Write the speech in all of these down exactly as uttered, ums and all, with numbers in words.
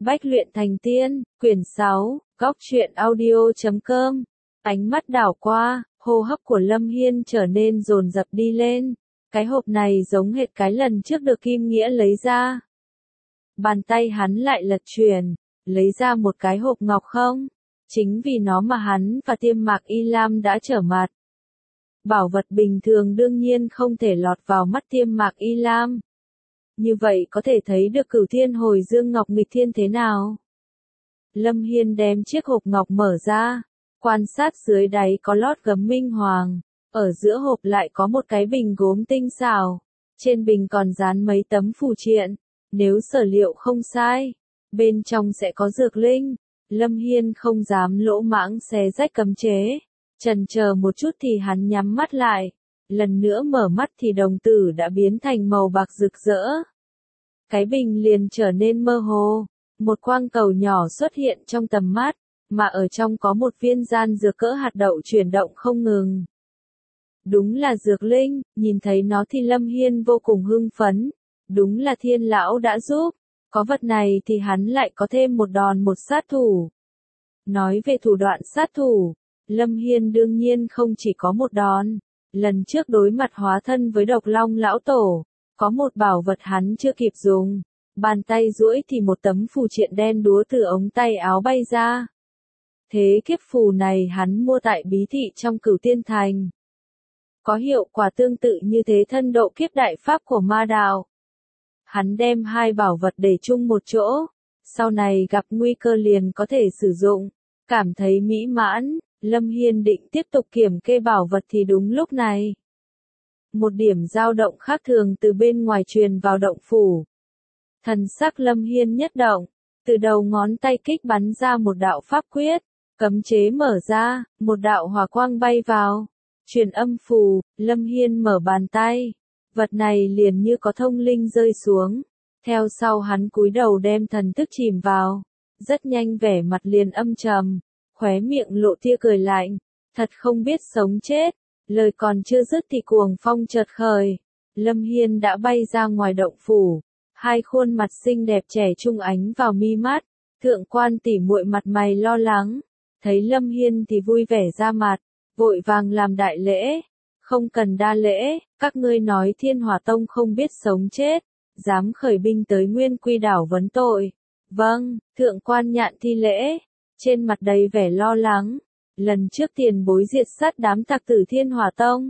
Bách luyện thành tiên, quyển sáu, góc truyện audio chấm com. Ánh mắt đảo qua, hô hấp của Lâm Hiên trở nên dồn dập đi lên. Cái hộp này giống hệt cái lần trước được Kim Nghĩa lấy ra. Bàn tay hắn lại lật chuyển, lấy ra một cái hộp ngọc không? Chính vì nó mà hắn và Tiêm Mạc Y Lam đã trở mặt. Bảo vật bình thường đương nhiên không thể lọt vào mắt Tiêm Mạc Y Lam. Như vậy có thể thấy được Cửu Thiên Hồi Dương Ngọc nghịch thiên thế nào. Lâm Hiên đem chiếc hộp ngọc mở ra, quan sát dưới đáy có lót gấm minh hoàng, ở giữa hộp lại có một cái bình gốm tinh xảo, trên bình còn dán mấy tấm phù triện, nếu sở liệu không sai, bên trong sẽ có dược linh. Lâm Hiên không dám lỗ mãng xé rách cấm chế, chần chờ một chút thì hắn nhắm mắt lại, lần nữa mở mắt thì đồng tử đã biến thành màu bạc rực rỡ. Cái bình liền trở nên mơ hồ, một quang cầu nhỏ xuất hiện trong tầm mắt, mà ở trong có một viên gian dược cỡ hạt đậu chuyển động không ngừng. Đúng là dược linh, nhìn thấy nó thì Lâm Hiên vô cùng hưng phấn, đúng là Thiên lão đã giúp, có vật này thì hắn lại có thêm một đòn một sát thủ. Nói về thủ đoạn sát thủ, Lâm Hiên đương nhiên không chỉ có một đòn, lần trước đối mặt hóa thân với Độc Long lão tổ, có một bảo vật hắn chưa kịp dùng, bàn tay duỗi thì một tấm phù triện đen đúa từ ống tay áo bay ra. Thế kiếp phù này hắn mua tại bí thị trong Cửu Tiên Thành. Có hiệu quả tương tự như thế thân độ kiếp đại pháp của ma đạo. Hắn đem hai bảo vật để chung một chỗ, sau này gặp nguy cơ liền có thể sử dụng, cảm thấy mỹ mãn, Lâm Hiên định tiếp tục kiểm kê bảo vật thì đúng lúc này. Một điểm dao động khác thường từ bên ngoài truyền vào động phủ. Thần sắc Lâm Hiên nhất động, từ đầu ngón tay kích bắn ra một đạo pháp quyết, cấm chế mở ra, một đạo hỏa quang bay vào, truyền âm phù, Lâm Hiên mở bàn tay, vật này liền như có thông linh rơi xuống, theo sau hắn cúi đầu đem thần thức chìm vào, rất nhanh vẻ mặt liền âm trầm, khóe miệng lộ tia cười lạnh, thật không biết sống chết. Lời còn chưa dứt thì cuồng phong chợt khởi, Lâm Hiên đã bay ra ngoài động phủ, hai khuôn mặt xinh đẹp trẻ trung ánh vào mi mắt, thượng quan tỷ muội mặt mày lo lắng, thấy Lâm Hiên thì vui vẻ ra mặt, vội vàng làm đại lễ, không cần đa lễ, các ngươi nói Thiên Hỏa Tông không biết sống chết, dám khởi binh tới Nguyên Quy đảo vấn tội. Vâng, thượng quan nhạn thi lễ, trên mặt đầy vẻ lo lắng. Lần trước tiền bối diệt sát đám tặc tử Thiên Hỏa Tông.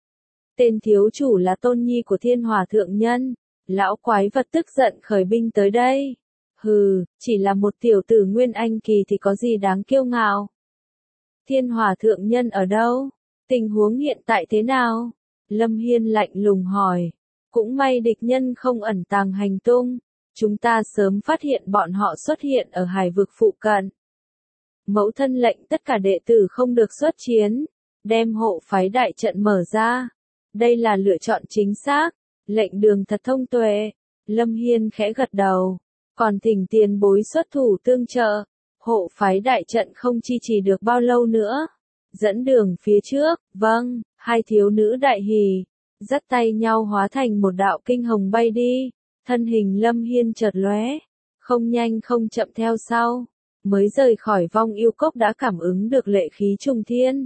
Tên thiếu chủ là tôn nhi của Thiên Hỏa Thượng Nhân, lão quái vật tức giận khởi binh tới đây. Hừ, chỉ là một tiểu tử Nguyên Anh kỳ thì có gì đáng kiêu ngạo. Thiên Hỏa Thượng Nhân ở đâu? Tình huống hiện tại thế nào? Lâm Hiên lạnh lùng hỏi. Cũng may địch nhân không ẩn tàng hành tung, chúng ta sớm phát hiện bọn họ xuất hiện ở hải vực phụ cận. Mẫu thân lệnh tất cả đệ tử không được xuất chiến, đem hộ phái đại trận mở ra. Đây là lựa chọn chính xác, lệnh đường thật thông tuệ. Lâm Hiên khẽ gật đầu, còn thỉnh tiền bối xuất thủ tương trợ, hộ phái đại trận không chi trì được bao lâu nữa. Dẫn đường phía trước, vâng, hai thiếu nữ đại hỉ, dắt tay nhau hóa thành một đạo kinh hồng bay đi, thân hình Lâm Hiên chợt lóe, không nhanh không chậm theo sau. Mới rời khỏi vong yêu cốc đã cảm ứng được lệ khí trùng thiên.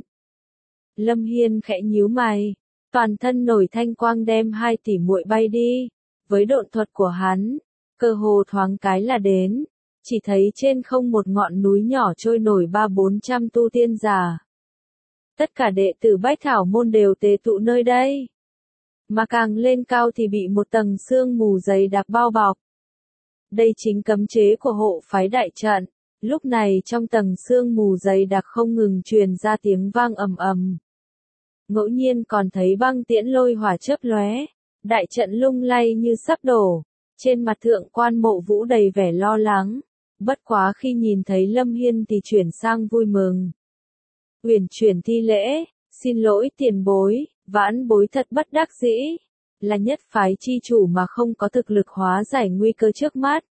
Lâm Hiên khẽ nhíu mày, toàn thân nổi thanh quang đem hai tỷ muội bay đi, với độn thuật của hắn, cơ hồ thoáng cái là đến, chỉ thấy trên không một ngọn núi nhỏ trôi nổi ba bốn trăm tu tiên giả. Tất cả đệ tử Bách Thảo môn đều tề tụ nơi đây, mà càng lên cao thì bị một tầng sương mù dày đặc bao bọc. Đây chính cấm chế của hộ phái đại trận. Lúc này trong tầng sương mù dày đặc không ngừng truyền ra tiếng vang ầm ầm. Ngẫu nhiên còn thấy băng tiễn lôi hỏa chớp lóe, đại trận lung lay như sắp đổ, trên mặt thượng quan Mộ Vũ đầy vẻ lo lắng, bất quá khi nhìn thấy Lâm Hiên thì chuyển sang vui mừng. Uyển chuyển thi lễ, xin lỗi tiền bối, vãn bối thật bất đắc dĩ, là nhất phái chi chủ mà không có thực lực hóa giải nguy cơ trước mắt.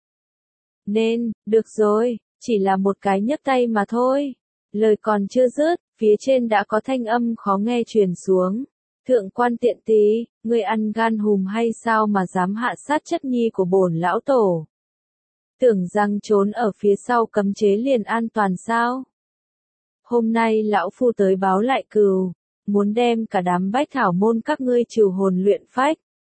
Nên, được rồi. Chỉ là một cái nhấc tay mà thôi. Lời còn chưa dứt, phía trên đã có thanh âm khó nghe truyền xuống. Thượng quan tiện tí, ngươi ăn gan hùm hay sao mà dám hạ sát chất nhi của bổn lão tổ? Tưởng rằng trốn ở phía sau cấm chế liền an toàn sao? Hôm nay lão phu tới báo lại cừu, muốn đem cả đám bách thảo môn các ngươi trừ hồn luyện phách.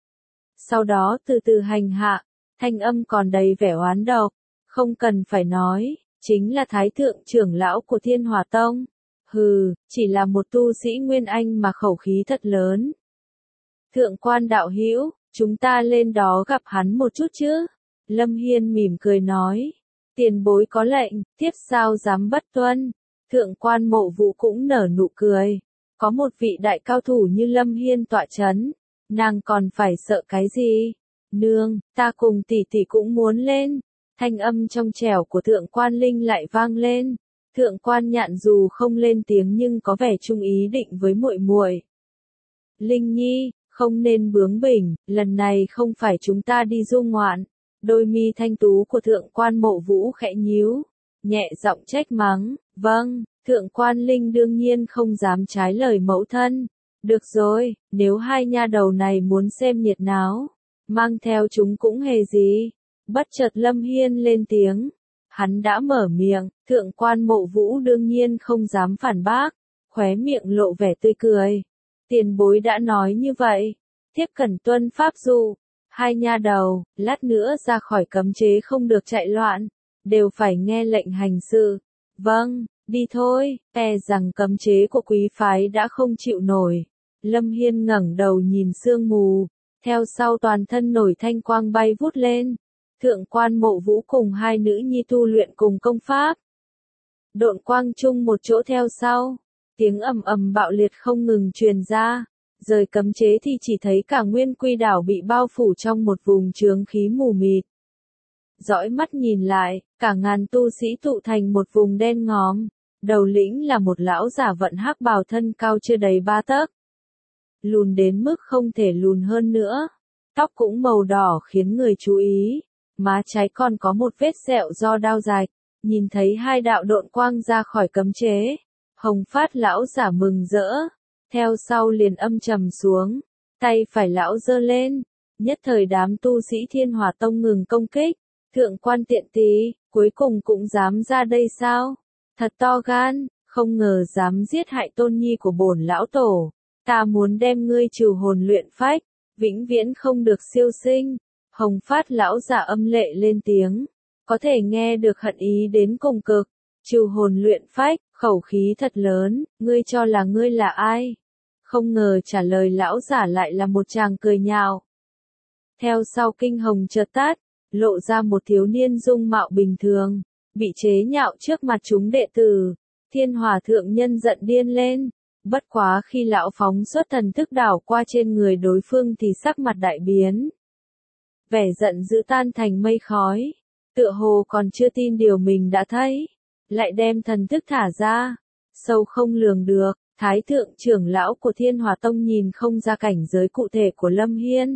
Sau đó từ từ hành hạ, thanh âm còn đầy vẻ oán độc, không cần phải nói, chính là thái thượng trưởng lão của Thiên Hỏa Tông. Hừ, chỉ là một tu sĩ Nguyên Anh mà khẩu khí thật lớn. Thượng quan đạo hữu, chúng ta lên đó gặp hắn một chút chứ? Lâm Hiên mỉm cười nói, tiền bối có lệnh, tiếp sao dám bất tuân. Thượng quan Mộ Vũ cũng nở nụ cười, có một vị đại cao thủ như Lâm Hiên tọa chấn, nàng còn phải sợ cái gì? Nương, ta cùng tỷ tỷ cũng muốn lên. Thanh âm trong trẻo của thượng quan Linh lại vang lên. Thượng quan Nhạn dù không lên tiếng nhưng có vẻ chung ý định với muội muội. Linh Nhi, không nên bướng bỉnh, lần này không phải chúng ta đi du ngoạn. Đôi mi thanh tú của thượng quan Mộ Vũ khẽ nhíu, nhẹ giọng trách mắng, vâng, thượng quan Linh đương nhiên không dám trái lời mẫu thân. Được rồi, nếu hai nha đầu này muốn xem nhiệt náo, mang theo chúng cũng hề gì. Bất chợt Lâm Hiên lên tiếng, hắn đã mở miệng, thượng quan Mộ Vũ đương nhiên không dám phản bác, khóe miệng lộ vẻ tươi cười. Tiền bối đã nói như vậy, thiếp cần tuân pháp dụ. Hai nha đầu, lát nữa ra khỏi cấm chế không được chạy loạn, đều phải nghe lệnh hành sự. Vâng, đi thôi, e rằng cấm chế của quý phái đã không chịu nổi. Lâm Hiên ngẩng đầu nhìn sương mù, theo sau toàn thân nổi thanh quang bay vút lên. Thượng quan Mộ Vũ cùng hai nữ nhi tu luyện cùng công pháp. Độn quang chung một chỗ theo sau, tiếng ầm ầm bạo liệt không ngừng truyền ra. Rời cấm chế thì chỉ thấy cả Nguyên Quy đảo bị bao phủ trong một vùng chướng khí mù mịt. Dõi mắt nhìn lại, cả ngàn tu sĩ tụ thành một vùng đen ngòm, đầu lĩnh là một lão giả vận hắc bào thân cao chưa đầy ba tấc. Lùn đến mức không thể lùn hơn nữa, tóc cũng màu đỏ khiến người chú ý, má trái còn có một vết sẹo do đao rạch, nhìn thấy hai đạo độn quang ra khỏi cấm chế. Hồng Phát lão giả mừng rỡ. Theo sau liền âm trầm xuống, tay phải lão giơ lên, nhất thời đám tu sĩ Thiên Hỏa Tông ngừng công kích. Thượng quan tiện tí, cuối cùng cũng dám ra đây sao? Thật to gan, không ngờ dám giết hại tôn nhi của bổn lão tổ. Ta muốn đem ngươi trừ hồn luyện phách, vĩnh viễn không được siêu sinh. Hồng Phát lão giả âm lệ lên tiếng, có thể nghe được hận ý đến cùng cực. Trừ hồn luyện phách, khẩu khí thật lớn, ngươi cho là ngươi là ai? Không ngờ trả lời lão giả lại là một chàng cười nhạo. Theo sau kinh hồng chợt tắt, lộ ra một thiếu niên dung mạo bình thường, bị chế nhạo trước mặt chúng đệ tử. Thiên Hòa thượng nhân giận điên lên, bất quá khi lão phóng xuất thần thức đảo qua trên người đối phương thì sắc mặt đại biến. Vẻ giận dữ tan thành mây khói, tựa hồ còn chưa tin điều mình đã thấy, lại đem thần thức thả ra, sâu không lường được. Thái thượng trưởng lão của Thiên Hỏa Tông nhìn không ra cảnh giới cụ thể của Lâm Hiên.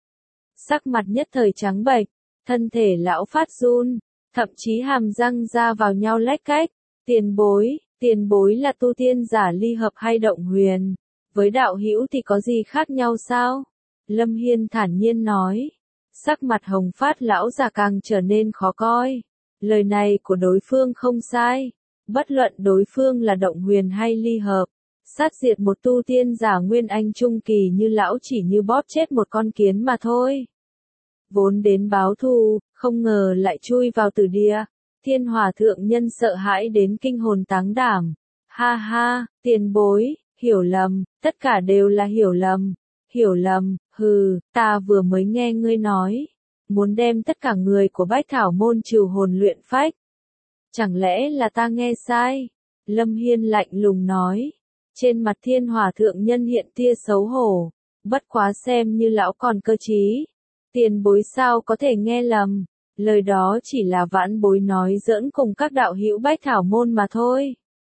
Sắc mặt nhất thời trắng bệch, thân thể lão phát run, thậm chí hàm răng ra vào nhau lách cách. Tiền bối, tiền bối là tu tiên giả ly hợp hay động huyền, với đạo hữu thì có gì khác nhau sao? Lâm Hiên thản nhiên nói. Sắc mặt Hồng Phát lão già càng trở nên khó coi. Lời này của đối phương không sai, bất luận đối phương là động huyền hay ly hợp. Sát diệt một tu tiên giả Nguyên Anh trung kỳ như lão chỉ như bóp chết một con kiến mà thôi. Vốn đến báo thù, không ngờ lại chui vào tử địa. Thiên Hòa thượng nhân sợ hãi đến kinh hồn táng đảm. Ha ha, tiền bối, hiểu lầm, tất cả đều là hiểu lầm. Hiểu lầm, hừ, ta vừa mới nghe ngươi nói, muốn đem tất cả người của Bách Thảo môn trừ hồn luyện phách. Chẳng lẽ là ta nghe sai? Lâm Hiên lạnh lùng nói. Trên mặt Thiên Hòa thượng nhân hiện tia xấu hổ, bất quá xem như lão còn cơ trí. Tiền bối sao có thể nghe lầm, lời đó chỉ là vãn bối nói giỡn cùng các đạo hữu Bách Thảo môn mà thôi.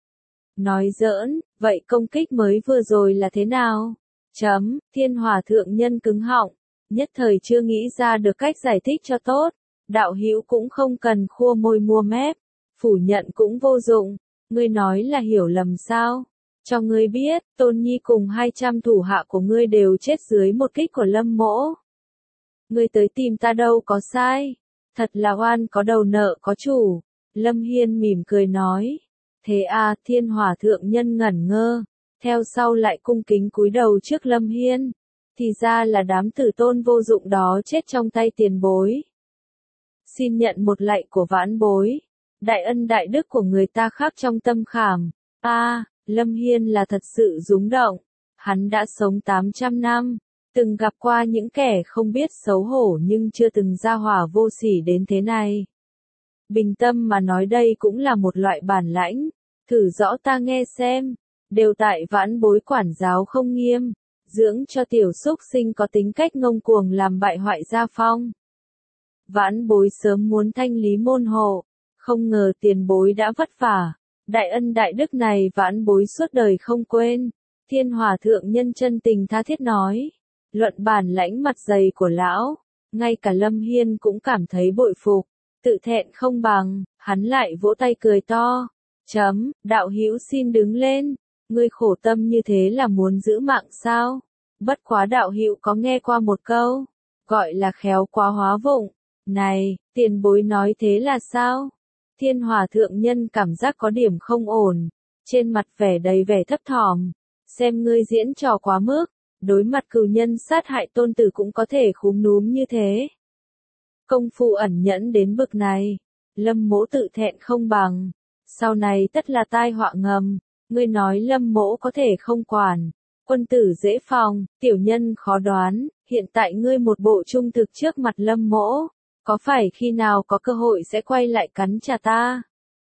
Nói giỡn, vậy công kích mới vừa rồi là thế nào? Chấm, Thiên Hòa thượng nhân cứng họng, nhất thời chưa nghĩ ra được cách giải thích cho tốt. Đạo hữu cũng không cần khua môi mua mép, phủ nhận cũng vô dụng, ngươi nói là hiểu lầm sao? Cho ngươi biết, Tôn Nhi cùng hai trăm thủ hạ của ngươi đều chết dưới một kích của Lâm Mỗ. Ngươi tới tìm ta đâu có sai. Thật là oan có đầu nợ có chủ. Lâm Hiên mỉm cười nói. Thế à, Thiên Hỏa thượng nhân ngẩn ngơ, theo sau lại cung kính cúi đầu trước Lâm Hiên. Thì ra là đám tử tôn vô dụng đó chết trong tay tiền bối. Xin nhận một lạy của vãn bối. Đại ân đại đức của người ta khắc trong tâm khảm. A, à, Lâm Hiên là thật sự rúng động. Hắn đã sống tám trăm năm, từng gặp qua những kẻ không biết xấu hổ nhưng chưa từng ra hỏa vô sỉ đến thế này. Bình tâm mà nói đây cũng là một loại bản lãnh. Thử rõ ta nghe xem. Đều tại vãn bối quản giáo không nghiêm, dưỡng cho tiểu xúc sinh có tính cách ngông cuồng làm bại hoại gia phong. Vãn bối sớm muốn thanh lý môn hộ, không ngờ tiền bối đã vất vả. Đại ân đại đức này vãn bối suốt đời không quên. Thiên Hỏa thượng nhân chân tình tha thiết nói. Luận bản lãnh mặt dày của lão, ngay cả Lâm Hiên cũng cảm thấy bội phục. Tự thẹn không bằng, hắn lại vỗ tay cười to. Chấm, đạo hữu xin đứng lên. Ngươi khổ tâm như thế là muốn giữ mạng sao? Bất quá đạo hữu có nghe qua một câu, gọi là khéo quá hóa vụng. Này, tiền bối nói thế là sao? Thiên Hỏa thượng nhân cảm giác có điểm không ổn, trên mặt vẻ đầy vẻ thấp thỏm. Xem ngươi diễn trò quá mức, đối mặt cừu nhân sát hại tôn tử cũng có thể khúm núm như thế. Công phu ẩn nhẫn đến bực này, Lâm mỗ tự thẹn không bằng, sau này tất là tai họa ngầm. Ngươi nói Lâm mỗ có thể không quản, quân tử dễ phòng, tiểu nhân khó đoán, hiện tại ngươi một bộ trung thực trước mặt Lâm mỗ, có phải khi nào có cơ hội sẽ quay lại cắn trả ta?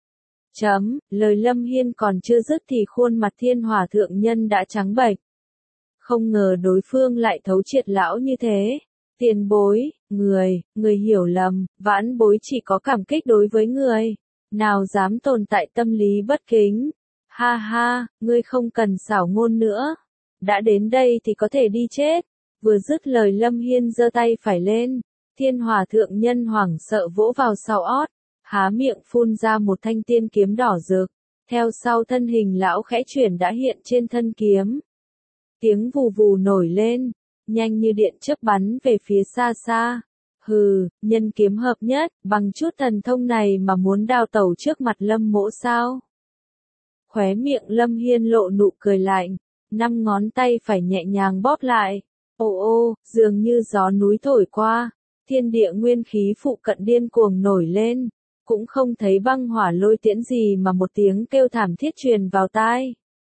Chấm, lời Lâm Hiên còn chưa dứt thì khuôn mặt Thiên Hỏa thượng nhân đã trắng bệch. Không ngờ đối phương lại thấu triệt lão như thế. Tiền bối, người, người hiểu lầm, vãn bối chỉ có cảm kích đối với người, nào dám tồn tại tâm lý bất kính. Ha ha, ngươi không cần xảo ngôn nữa. Đã đến đây thì có thể đi chết. Vừa dứt lời Lâm Hiên giơ tay phải lên. Thiên Hỏa thượng nhân hoảng sợ vỗ vào sau ót. Há miệng phun ra một thanh tiên kiếm đỏ rực. Theo sau thân hình lão khẽ chuyển đã hiện trên thân kiếm. Tiếng vù vù nổi lên. Nhanh như điện chớp bắn về phía xa xa. Hừ, nhân kiếm hợp nhất. Bằng chút thần thông này mà muốn đào tẩu trước mặt Lâm mỗ sao? Khóe miệng Lâm Hiên lộ nụ cười lạnh, năm ngón tay phải nhẹ nhàng bóp lại. Ô ô, dường như gió núi thổi qua, thiên địa nguyên khí phụ cận điên cuồng nổi lên, cũng không thấy băng hỏa lôi tiễn gì mà một tiếng kêu thảm thiết truyền vào tai.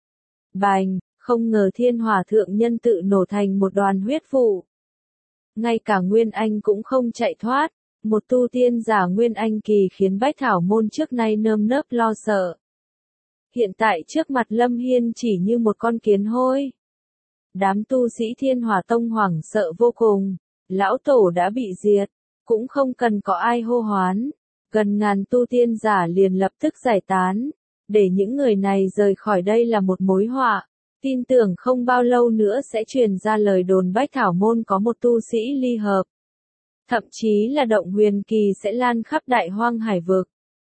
Bành, không ngờ Thiên Hỏa thượng nhân tự nổ thành một đoàn huyết vụ. Ngay cả Nguyên Anh cũng không chạy thoát, một tu tiên giả Nguyên Anh kỳ khiến Bách Thảo môn trước nay nơm nớp lo sợ. Hiện tại trước mặt Lâm Hiên chỉ như một con kiến hôi. Đám tu sĩ Thiên Hỏa tông hoảng sợ vô cùng, lão tổ đã bị diệt, cũng không cần có ai hô hoán. Gần ngàn tu tiên giả liền lập tức giải tán, để những người này rời khỏi đây là một mối họa. Tin tưởng không bao lâu nữa sẽ truyền ra lời đồn Bách Thảo môn có một tu sĩ ly hợp. Thậm chí là động huyền kỳ sẽ lan khắp đại hoang hải vực.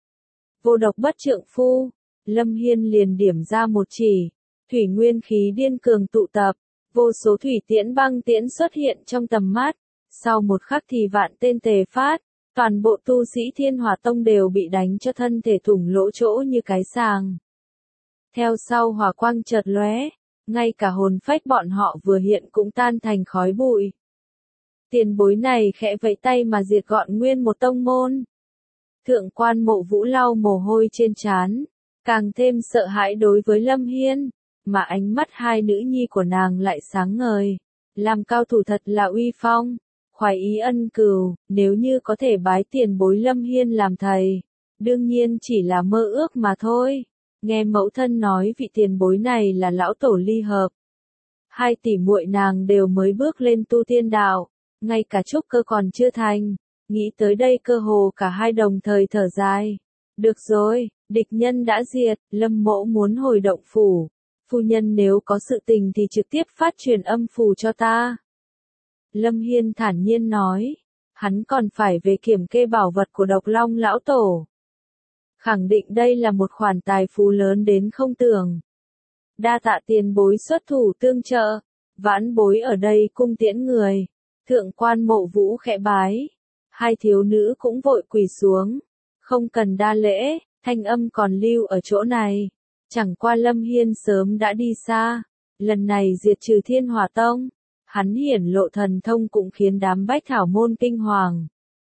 Vô độc bất trượng phu. Lâm Hiên liền điểm ra một chỉ, thủy nguyên khí điên cường tụ tập, vô số thủy tiễn băng tiễn xuất hiện trong tầm mắt, sau một khắc thì vạn tên tề phát, toàn bộ tu sĩ Thiên Hỏa tông đều bị đánh cho thân thể thủng lỗ chỗ như cái sàng. Theo sau hỏa quang chợt lóe, ngay cả hồn phách bọn họ vừa hiện cũng tan thành khói bụi. Tiền bối này khẽ vẫy tay mà diệt gọn nguyên một tông môn. Thượng quan Mộ Vũ lau mồ hôi trên trán, càng thêm sợ hãi đối với Lâm Hiên, mà ánh mắt hai nữ nhi của nàng lại sáng ngời. Làm cao thủ thật là uy phong, khoái ý ân cừu, nếu như có thể bái tiền bối Lâm Hiên làm thầy, đương nhiên chỉ là mơ ước mà thôi. Nghe mẫu thân nói vị tiền bối này là lão tổ ly hợp. Hai tỷ muội nàng đều mới bước lên tu tiên đạo, ngay cả trúc cơ còn chưa thành. Nghĩ tới đây cơ hồ cả hai đồng thời thở dài. Được rồi, địch nhân đã diệt, Lâm mỗ muốn hồi động phủ. Phu nhân nếu có sự tình thì trực tiếp phát truyền âm phù cho ta. Lâm Hiên thản nhiên nói. Hắn còn phải về kiểm kê bảo vật của Độc Long lão tổ. Khẳng định đây là một khoản tài phú lớn đến không tưởng. Đa tạ tiền bối xuất thủ tương trợ. Vãn bối ở đây cung tiễn người. Thượng quan Mộ Vũ khẽ bái. Hai thiếu nữ cũng vội quỳ xuống. Không cần đa lễ, thanh âm còn lưu ở chỗ này. Chẳng qua Lâm Hiên sớm đã đi xa. Lần này diệt trừ Thiên Hỏa Tông. Hắn hiển lộ thần thông cũng khiến đám bách thảo môn kinh hoàng.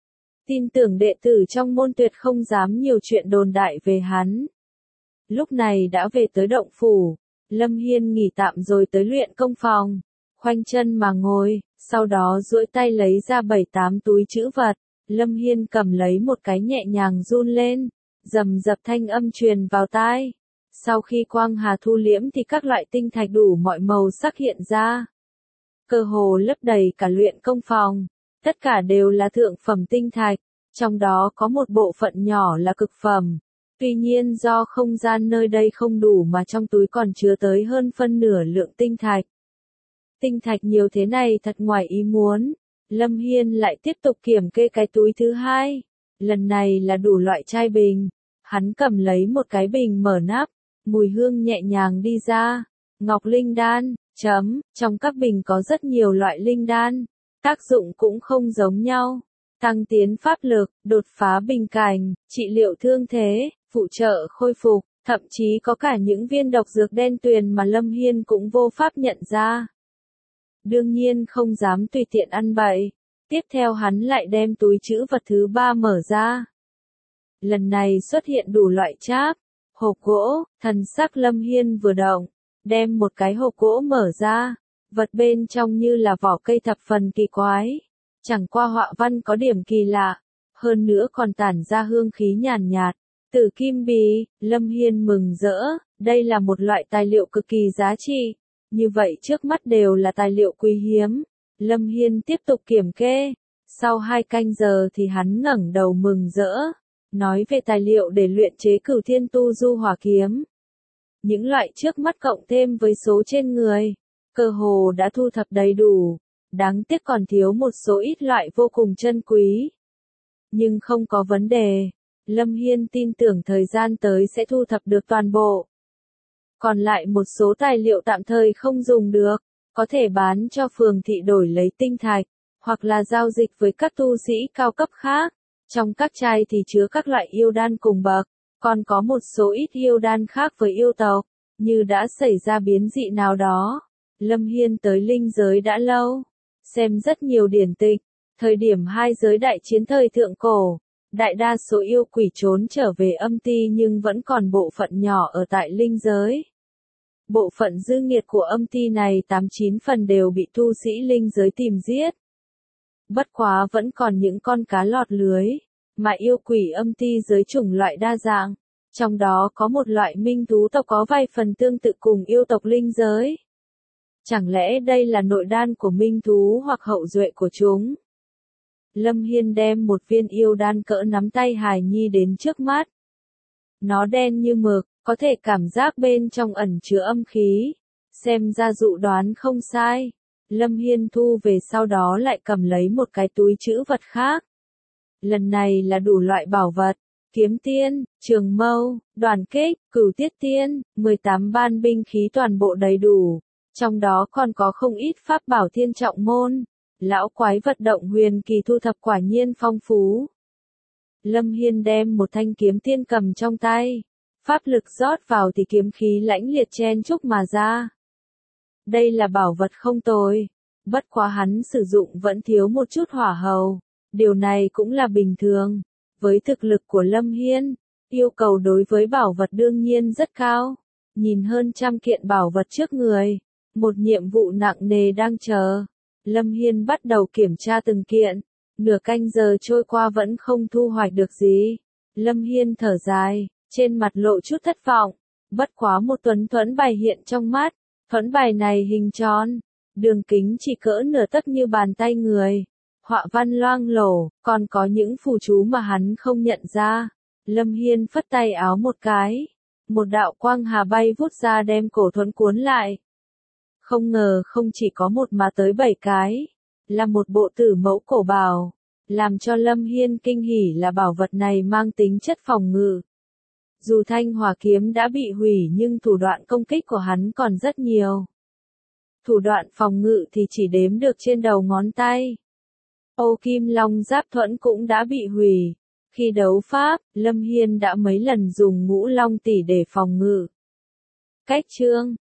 Tin tưởng đệ tử trong môn tuyệt không dám nhiều chuyện đồn đại về hắn. Lúc này đã về tới động phủ. Lâm Hiên nghỉ tạm rồi tới luyện công phòng. Khoanh chân mà ngồi, sau đó duỗi tay lấy ra bảy tám túi trữ vật. Lâm Hiên cầm lấy một cái nhẹ nhàng run lên, rầm rập thanh âm truyền vào tai. Sau khi quang hà thu liễm thì các loại tinh thạch đủ mọi màu sắc hiện ra. Cơ hồ lấp đầy cả luyện công phòng, tất cả đều là thượng phẩm tinh thạch, trong đó có một bộ phận nhỏ là cực phẩm. Tuy nhiên do không gian nơi đây không đủ mà trong túi còn chứa tới hơn phân nửa lượng tinh thạch. Tinh thạch nhiều thế này thật ngoài ý muốn. Lâm Hiên lại tiếp tục kiểm kê cái túi thứ hai. Lần này là đủ loại chai bình. Hắn cầm lấy một cái bình mở nắp, mùi hương nhẹ nhàng đi ra. Ngọc linh đan, chấm, trong các bình có rất nhiều loại linh đan. Tác dụng cũng không giống nhau. Tăng tiến pháp lực, đột phá bình cảnh, trị liệu thương thế, phụ trợ khôi phục, thậm chí có cả những viên độc dược đen tuyền mà Lâm Hiên cũng vô pháp nhận ra. Đương nhiên không dám tùy tiện ăn bậy. Tiếp theo hắn lại đem túi trữ vật thứ ba mở ra. Lần này xuất hiện đủ loại cháp, hộp gỗ, thần sắc Lâm Hiên vừa động, đem một cái hộp gỗ mở ra, vật bên trong như là vỏ cây thập phần kỳ quái. Chẳng qua họa văn có điểm kỳ lạ, hơn nữa còn tản ra hương khí nhàn nhạt. Tử kim bì, Lâm Hiên mừng rỡ, đây là một loại tài liệu cực kỳ giá trị. Như vậy trước mắt đều là tài liệu quý hiếm. Lâm Hiên tiếp tục kiểm kê. Sau hai canh giờ thì hắn ngẩng đầu mừng rỡ. Nói về tài liệu để luyện chế Cửu Thiên Tu Du Hỏa Kiếm. Những loại trước mắt cộng thêm với số trên người. Cơ hồ đã thu thập đầy đủ. Đáng tiếc còn thiếu một số ít loại vô cùng chân quý. Nhưng không có vấn đề. Lâm Hiên tin tưởng thời gian tới sẽ thu thập được toàn bộ. Còn lại một số tài liệu tạm thời không dùng được, có thể bán cho phường thị đổi lấy tinh thạch, hoặc là giao dịch với các tu sĩ cao cấp khác. Trong các chai thì chứa các loại yêu đan cùng bậc, còn có một số ít yêu đan khác với yêu tộc, như đã xảy ra biến dị nào đó. Lâm Hiên tới linh giới đã lâu, xem rất nhiều điển tịch, thời điểm hai giới đại chiến thời thượng cổ. Đại đa số yêu quỷ trốn trở về âm ti nhưng vẫn còn bộ phận nhỏ ở tại linh giới. Bộ phận dư nghiệt của âm ti này tám chín phần đều bị tu sĩ linh giới tìm giết. Bất quá vẫn còn những con cá lọt lưới, mà yêu quỷ âm ti giới chủng loại đa dạng. Trong đó có một loại minh thú tộc có vài phần tương tự cùng yêu tộc linh giới. Chẳng lẽ đây là nội đan của minh thú hoặc hậu duệ của chúng? Lâm Hiên đem một viên yêu đan cỡ nắm tay hài nhi đến trước mắt. Nó đen như mực, có thể cảm giác bên trong ẩn chứa âm khí. Xem ra dự đoán không sai. Lâm Hiên thu về sau đó lại cầm lấy một cái túi trữ vật khác. Lần này là đủ loại bảo vật. Kiếm tiên, trường mâu, đoàn kích, cửu tiết tiên, mười tám ban binh khí toàn bộ đầy đủ. Trong đó còn có không ít pháp bảo thiên trọng môn. Lão quái vật động huyền kỳ thu thập quả nhiên phong phú. Lâm Hiên đem một thanh kiếm tiên cầm trong tay. Pháp lực rót vào thì kiếm khí lãnh liệt chen chúc mà ra. Đây là bảo vật không tồi. Bất quá hắn sử dụng vẫn thiếu một chút hỏa hầu. Điều này cũng là bình thường. Với thực lực của Lâm Hiên, yêu cầu đối với bảo vật đương nhiên rất cao. Nhìn hơn trăm kiện bảo vật trước người. Một nhiệm vụ nặng nề đang chờ. Lâm Hiên bắt đầu kiểm tra từng kiện. Nửa canh giờ trôi qua vẫn không thu hoạch được gì. Lâm Hiên thở dài, trên mặt lộ chút thất vọng. Bất quá một tuấn thuẫn bài hiện trong mắt. Thuẫn bài này hình tròn. Đường kính chỉ cỡ nửa tấc như bàn tay người. Họa văn loang lổ, còn có những phù chú mà hắn không nhận ra. Lâm Hiên phất tay áo một cái. Một đạo quang hà bay vút ra đem cổ thuẫn cuốn lại. Không ngờ không chỉ có một mà tới bảy cái, là một bộ tử mẫu cổ bào, làm cho Lâm Hiên kinh hỉ là bảo vật này mang tính chất phòng ngự. Dù thanh hỏa kiếm đã bị hủy nhưng thủ đoạn công kích của hắn còn rất nhiều. Thủ đoạn phòng ngự thì chỉ đếm được trên đầu ngón tay. Ô Kim Long Giáp Thuẫn cũng đã bị hủy. Khi đấu pháp, Lâm Hiên đã mấy lần dùng Ngũ Long Tỷ để phòng ngự. Cách chương